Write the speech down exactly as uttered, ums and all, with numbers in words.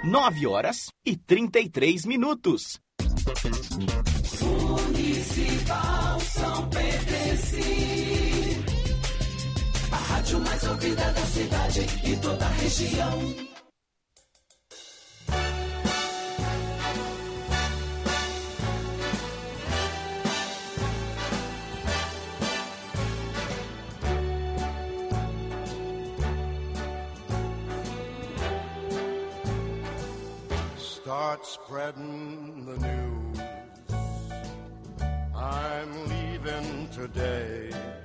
nove horas e trinta e três minutos. Municipal São Pedrense, a rádio mais ouvida da cidade e toda a região. Start spreading the news. I'm leaving today.